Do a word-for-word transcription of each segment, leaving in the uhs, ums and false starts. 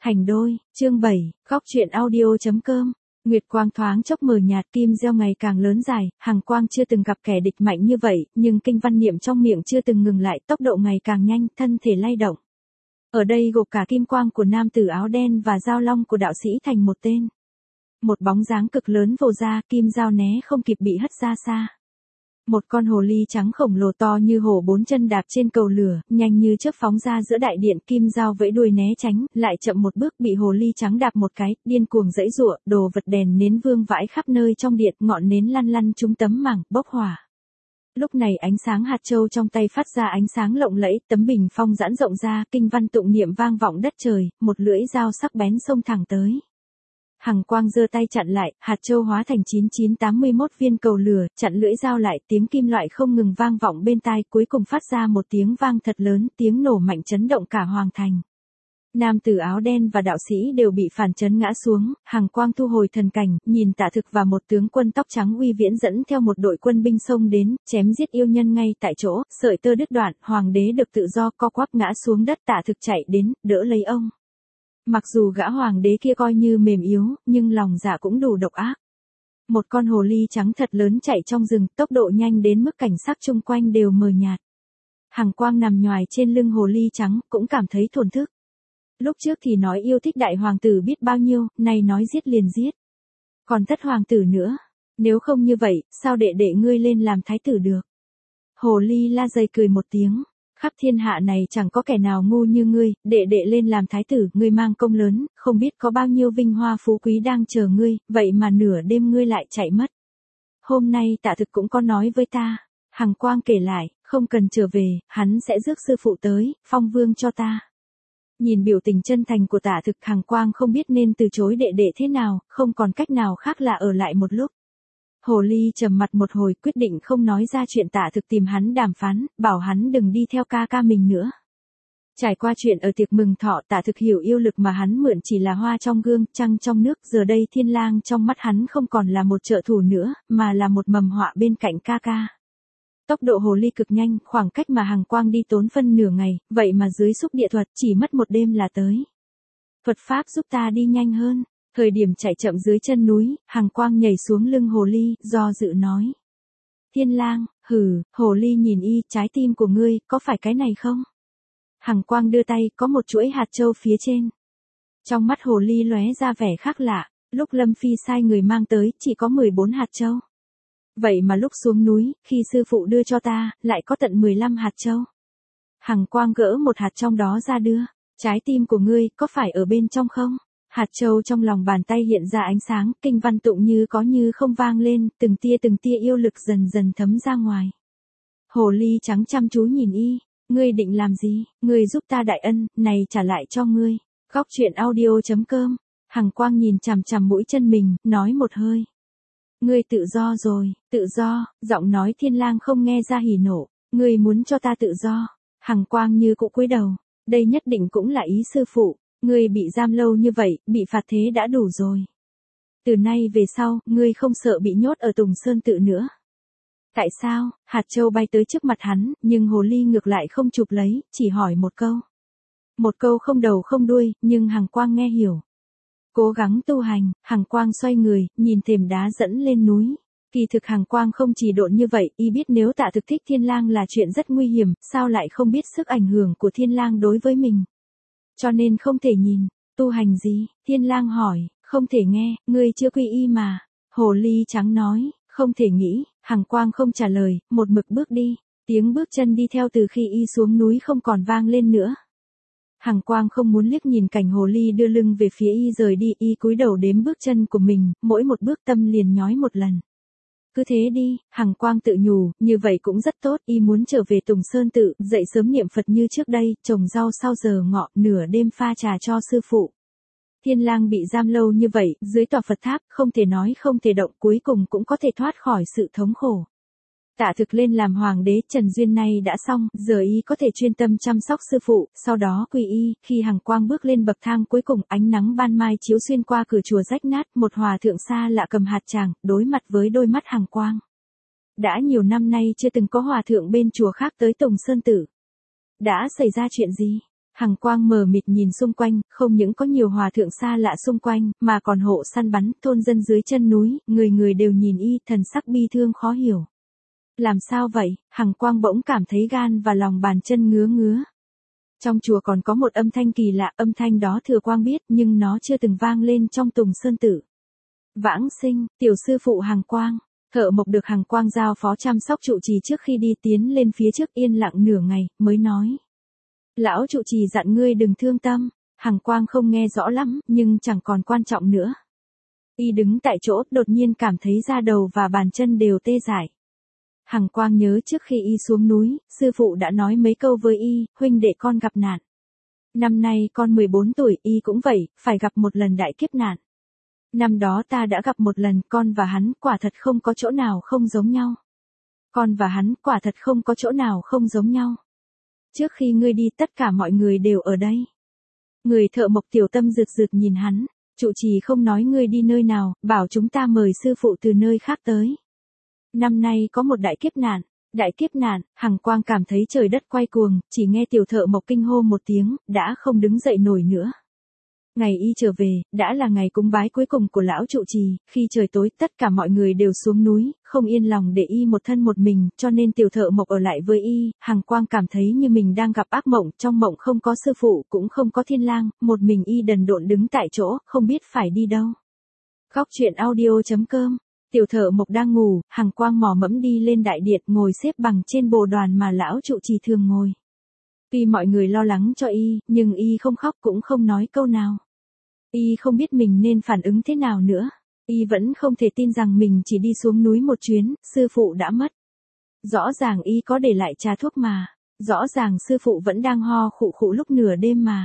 Thành đôi, chương bảy, góc truyện audio.com. Nguyệt quang thoáng chốc mờ nhạt, kim gieo ngày càng lớn dài, Hằng Quang chưa từng gặp kẻ địch mạnh như vậy, nhưng kinh văn niệm trong miệng chưa từng ngừng lại, tốc độ ngày càng nhanh, thân thể lay động. Ở đây gộp cả kim quang của nam tử áo đen và dao long của đạo sĩ thành một tên. Một bóng dáng cực lớn vồ ra, kim dao né không kịp bị hất ra xa. Một con hồ ly trắng khổng lồ to như hổ bốn chân đạp trên cầu lửa, nhanh như chớp phóng ra giữa đại điện, kim dao vẫy đuôi né tránh, lại chậm một bước bị hồ ly trắng đạp một cái, điên cuồng giãy giụa, đồ vật đèn nến vương vãi khắp nơi trong điện, ngọn nến lăn lăn trúng tấm mảng, bốc hỏa. Lúc này ánh sáng hạt châu trong tay phát ra ánh sáng lộng lẫy, tấm bình phong giãn rộng ra, kinh văn tụng niệm vang vọng đất trời, một lưỡi dao sắc bén xông thẳng tới. Hằng Quang giơ tay chặn lại, hạt châu hóa thành chín chín tám mươi mốt viên cầu lửa, chặn lưỡi dao lại, tiếng kim loại không ngừng vang vọng bên tai, cuối cùng phát ra một tiếng vang thật lớn, tiếng nổ mạnh chấn động cả hoàng thành. Nam tử áo đen và đạo sĩ đều bị phản chấn ngã xuống, Hằng Quang thu hồi thần cảnh, nhìn Tạ Thực và một tướng quân tóc trắng uy viễn dẫn theo một đội quân binh xông đến, chém giết yêu nhân ngay tại chỗ, sợi tơ đứt đoạn, hoàng đế được tự do co quắp ngã xuống đất, Tạ Thực chạy đến, đỡ lấy ông. Mặc dù gã hoàng đế kia coi như mềm yếu, nhưng lòng dạ cũng đủ độc ác. Một con hồ ly trắng thật lớn chạy trong rừng, tốc độ nhanh đến mức cảnh sắc chung quanh đều mờ nhạt. Hằng Quang nằm nhoài trên lưng hồ ly trắng, cũng cảm thấy thổn thức. Lúc trước thì nói yêu thích đại hoàng tử biết bao nhiêu, nay nói giết liền giết. Còn thất hoàng tử nữa, nếu không như vậy, sao đệ đệ ngươi lên làm thái tử được? Hồ ly la dày cười một tiếng. Khắp thiên hạ này chẳng có kẻ nào ngu như ngươi, đệ đệ lên làm thái tử, ngươi mang công lớn, không biết có bao nhiêu vinh hoa phú quý đang chờ ngươi, vậy mà nửa đêm ngươi lại chạy mất. Hôm nay Tạ Thực cũng có nói với ta, Hằng Quang kể lại, không cần trở về, hắn sẽ rước sư phụ tới, phong vương cho ta. Nhìn biểu tình chân thành của Tạ Thực, Hằng Quang không biết nên từ chối đệ đệ thế nào, không còn cách nào khác là ở lại một lúc. Hồ ly trầm mặt một hồi, quyết định không nói ra chuyện Tạ Thực tìm hắn đàm phán, bảo hắn đừng đi theo ca ca mình nữa. Trải qua chuyện ở tiệc mừng thọ, Tạ Thực hiểu yêu lực mà hắn mượn chỉ là hoa trong gương, trăng trong nước, giờ đây Thiên Lang trong mắt hắn không còn là một trợ thủ nữa, mà là một mầm họa bên cạnh ca ca. Tốc độ hồ ly cực nhanh, khoảng cách mà Hằng Quang đi tốn phân nửa ngày, vậy mà dưới xúc địa thuật chỉ mất một đêm là tới. Thuật pháp giúp ta đi nhanh hơn. Thời điểm chạy chậm dưới chân núi, Hằng Quang nhảy xuống lưng hồ ly, do dự nói. Thiên Lang, hừ, hồ ly nhìn y, trái tim của ngươi, có phải cái này không? Hằng Quang đưa tay, có một chuỗi hạt châu phía trên. Trong mắt hồ ly lóe ra vẻ khác lạ, lúc Lâm Phi sai người mang tới, chỉ có mười bốn hạt châu. Vậy mà lúc xuống núi, khi sư phụ đưa cho ta, lại có tận mười lăm hạt châu. Hằng Quang gỡ một hạt trong đó ra đưa, trái tim của ngươi, có phải ở bên trong không? Hạt châu trong lòng bàn tay hiện ra ánh sáng, kinh văn tụng như có như không vang lên, từng tia từng tia yêu lực dần dần thấm ra ngoài. Hồ ly trắng chăm chú nhìn y, ngươi định làm gì, ngươi giúp ta đại ân, này trả lại cho ngươi. Góc truyện audio.com, Hằng Quang nhìn chằm chằm mũi chân mình, nói một hơi. Ngươi tự do rồi, tự do, giọng nói Thiên Lang không nghe ra hỉ nộ, ngươi muốn cho ta tự do. Hằng Quang như cụ cúi đầu, đây nhất định cũng là ý sư phụ. Ngươi bị giam lâu như vậy, bị phạt thế đã đủ rồi. Từ nay về sau, ngươi không sợ bị nhốt ở Tùng Sơn Tự nữa. Tại sao? Hạt châu bay tới trước mặt hắn, nhưng hồ ly ngược lại không chụp lấy, chỉ hỏi một câu. Một câu không đầu không đuôi, nhưng Hằng Quang nghe hiểu. Cố gắng tu hành, Hằng Quang xoay người, nhìn thềm đá dẫn lên núi. Kỳ thực Hằng Quang không chỉ độn như vậy, y biết nếu Tạ Thực thích Thiên Lang là chuyện rất nguy hiểm, sao lại không biết sức ảnh hưởng của Thiên Lang đối với mình. Cho nên không thể nhìn, tu hành gì, Thiên Lang hỏi, không thể nghe, ngươi chưa quy y mà. Hồ ly trắng nói, không thể nghĩ, Hằng Quang không trả lời, một mực bước đi, tiếng bước chân đi theo từ khi y xuống núi không còn vang lên nữa. Hằng Quang không muốn liếc nhìn cảnh hồ ly đưa lưng về phía y rời đi, y cúi đầu đếm bước chân của mình, mỗi một bước tâm liền nhói một lần. Cứ thế đi, Hằng Quang tự nhủ, như vậy cũng rất tốt, y muốn trở về Tùng Sơn Tự, dậy sớm niệm Phật như trước đây, trồng rau sau giờ ngọ, nửa đêm pha trà cho sư phụ. Thiên Lang bị giam lâu như vậy, dưới tòa Phật tháp, không thể nói không thể động, cuối cùng cũng có thể thoát khỏi sự thống khổ. Tạ Thực lên làm hoàng đế, Trần Duyên nay đã xong, giờ y có thể chuyên tâm chăm sóc sư phụ, sau đó quy y, khi Hằng Quang bước lên bậc thang cuối cùng, ánh nắng ban mai chiếu xuyên qua cửa chùa rách nát, một hòa thượng xa lạ cầm hạt tràng, đối mặt với đôi mắt Hằng Quang. Đã nhiều năm nay chưa từng có hòa thượng bên chùa khác tới Tùng Sơn Tử. Đã xảy ra chuyện gì? Hằng Quang mờ mịt nhìn xung quanh, không những có nhiều hòa thượng xa lạ xung quanh, mà còn hộ săn bắn, thôn dân dưới chân núi, người người đều nhìn y, thần sắc bi thương khó hiểu. Làm sao vậy? Hằng Quang bỗng cảm thấy gan và lòng bàn chân ngứa ngứa. Trong chùa còn có một âm thanh kỳ lạ, âm thanh đó Thừa Quang biết, nhưng nó chưa từng vang lên trong Tùng Sơn Tự. Vãng sinh, tiểu sư phụ Hằng Quang. Thợ mộc được Hằng Quang giao phó chăm sóc trụ trì trước khi đi tiến lên phía trước yên lặng nửa ngày, mới nói. Lão trụ trì dặn ngươi đừng thương tâm. Hằng Quang không nghe rõ lắm, nhưng chẳng còn quan trọng nữa. Y đứng tại chỗ, đột nhiên cảm thấy da đầu và bàn chân đều tê dại. Hằng Quang nhớ trước khi y xuống núi, sư phụ đã nói mấy câu với y, huynh đệ con gặp nạn. Năm nay con mười bốn tuổi, y cũng vậy, phải gặp một lần đại kiếp nạn. Năm đó ta đã gặp một lần, con và hắn quả thật không có chỗ nào không giống nhau. Con và hắn quả thật không có chỗ nào không giống nhau. Trước khi ngươi đi tất cả mọi người đều ở đây. Người thợ mộc tiểu tâm rực rực nhìn hắn, trụ trì không nói ngươi đi nơi nào, bảo chúng ta mời sư phụ từ nơi khác tới. Năm nay có một đại kiếp nạn, đại kiếp nạn, Hằng Quang cảm thấy trời đất quay cuồng, chỉ nghe tiểu thợ mộc kinh hô một tiếng, đã không đứng dậy nổi nữa. Ngày y trở về, đã là ngày cúng bái cuối cùng của lão trụ trì, khi trời tối tất cả mọi người đều xuống núi, không yên lòng để y một thân một mình, cho nên tiểu thợ mộc ở lại với y. Hằng Quang cảm thấy như mình đang gặp ác mộng, trong mộng không có sư phụ, cũng không có Thiên Lang, một mình y đần độn đứng tại chỗ, không biết phải đi đâu. Khóc chuyện audio chấm com. Tiểu thợ mộc đang ngủ, Hằng Quang mò mẫm đi lên đại điện, ngồi xếp bằng trên bồ đoàn mà lão trụ trì thường ngồi. Tuy mọi người lo lắng cho y, nhưng y không khóc cũng không nói câu nào. Y không biết mình nên phản ứng thế nào nữa. Y vẫn không thể tin rằng mình chỉ đi xuống núi một chuyến, sư phụ đã mất. Rõ ràng y có để lại trà thuốc mà. Rõ ràng sư phụ vẫn đang ho khụ khụ lúc nửa đêm mà.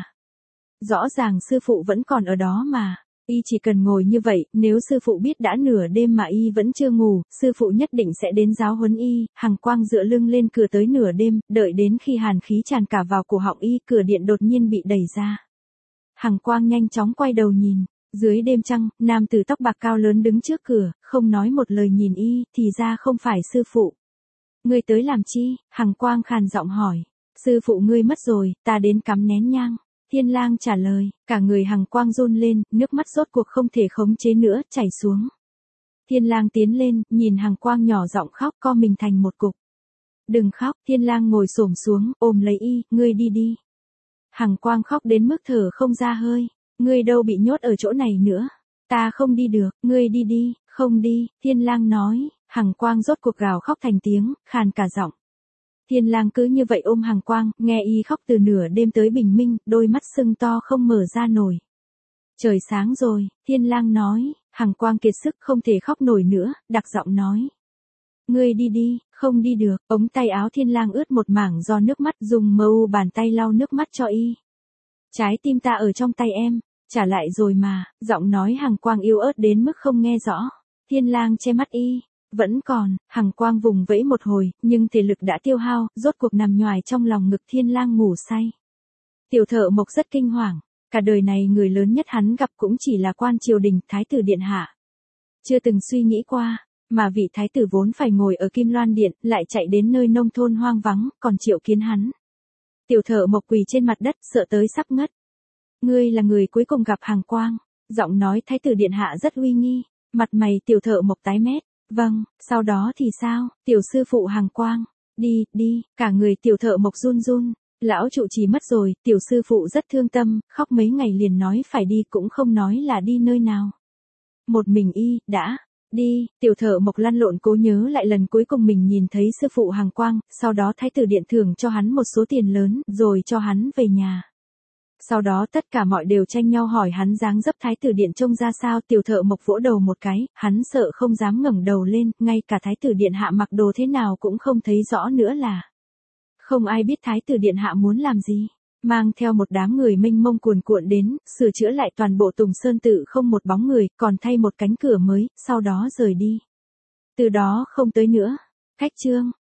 Rõ ràng sư phụ vẫn còn ở đó mà. Y chỉ cần ngồi như vậy, nếu sư phụ biết đã nửa đêm mà y vẫn chưa ngủ, sư phụ nhất định sẽ đến giáo huấn y. Hằng Quang dựa lưng lên cửa tới nửa đêm, đợi đến khi hàn khí tràn cả vào cổ họng y, cửa điện đột nhiên bị đẩy ra. Hằng Quang nhanh chóng quay đầu nhìn, dưới đêm trăng, nam tử tóc bạc cao lớn đứng trước cửa, không nói một lời nhìn y, thì ra không phải sư phụ. Ngươi tới làm chi? Hằng Quang khàn giọng hỏi. Sư phụ ngươi mất rồi, ta đến cắm nén nhang. Thiên Lang trả lời, cả người Hằng Quang run lên, nước mắt rốt cuộc không thể khống chế nữa, chảy xuống. Thiên Lang tiến lên, nhìn Hằng Quang nhỏ giọng khóc, co mình thành một cục. Đừng khóc, Thiên Lang ngồi xổm xuống, ôm lấy y, ngươi đi đi. Hằng Quang khóc đến mức thở không ra hơi, ngươi đâu bị nhốt ở chỗ này nữa. Ta không đi được, ngươi đi đi, không đi, Thiên Lang nói. Hằng Quang rốt cuộc gào khóc thành tiếng, khàn cả giọng. Thiên Lang cứ như vậy ôm Hằng Quang, nghe y khóc từ nửa đêm tới bình minh, đôi mắt sưng to không mở ra nổi. Trời sáng rồi, Thiên Lang nói. Hằng Quang kiệt sức không thể khóc nổi nữa, đặc giọng nói. Ngươi đi đi, không đi được. Ống tay áo Thiên Lang ướt một mảng do nước mắt, dùng mờ u bàn tay lau nước mắt cho y. Trái tim ta ở trong tay em, trả lại rồi mà. Giọng nói Hằng Quang yếu ớt đến mức không nghe rõ. Thiên Lang che mắt y. Vẫn còn. Hằng Quang vùng vẫy một hồi, nhưng thể lực đã tiêu hao, rốt cuộc nằm nhoài trong lòng ngực Thiên Lang ngủ say. Tiểu thợ mộc rất kinh hoàng. Cả đời này người lớn nhất hắn gặp cũng chỉ là quan triều đình, thái tử điện hạ. Chưa từng suy nghĩ qua, mà vị thái tử vốn phải ngồi ở Kim Loan Điện, lại chạy đến nơi nông thôn hoang vắng, còn triệu kiến hắn. Tiểu thợ mộc quỳ trên mặt đất, sợ tới sắp ngất. Ngươi là người cuối cùng gặp Hằng Quang. Giọng nói thái tử điện hạ rất uy nghi. Mặt mày tiểu thợ mộc tái mét. Vâng, sau đó thì sao? Tiểu sư phụ Hằng Quang. Đi, đi, cả người tiểu thợ mộc run run. Lão trụ trì mất rồi, tiểu sư phụ rất thương tâm, khóc mấy ngày liền nói phải đi cũng không nói là đi nơi nào. Một mình y, đã, đi, tiểu thợ mộc lăn lộn cố nhớ lại lần cuối cùng mình nhìn thấy sư phụ Hằng Quang, sau đó thái tử điện thưởng cho hắn một số tiền lớn, rồi cho hắn về nhà. Sau đó tất cả mọi đều tranh nhau hỏi hắn dáng dấp thái tử điện trông ra sao, tiểu thợ mộc vỗ đầu một cái, hắn sợ không dám ngẩng đầu lên, ngay cả thái tử điện hạ mặc đồ thế nào cũng không thấy rõ nữa là. Không ai biết thái tử điện hạ muốn làm gì, mang theo một đám người mênh mông cuồn cuộn đến, sửa chữa lại toàn bộ Tùng Sơn Tự không một bóng người, còn thay một cánh cửa mới, sau đó rời đi. Từ đó không tới nữa. Khách chương.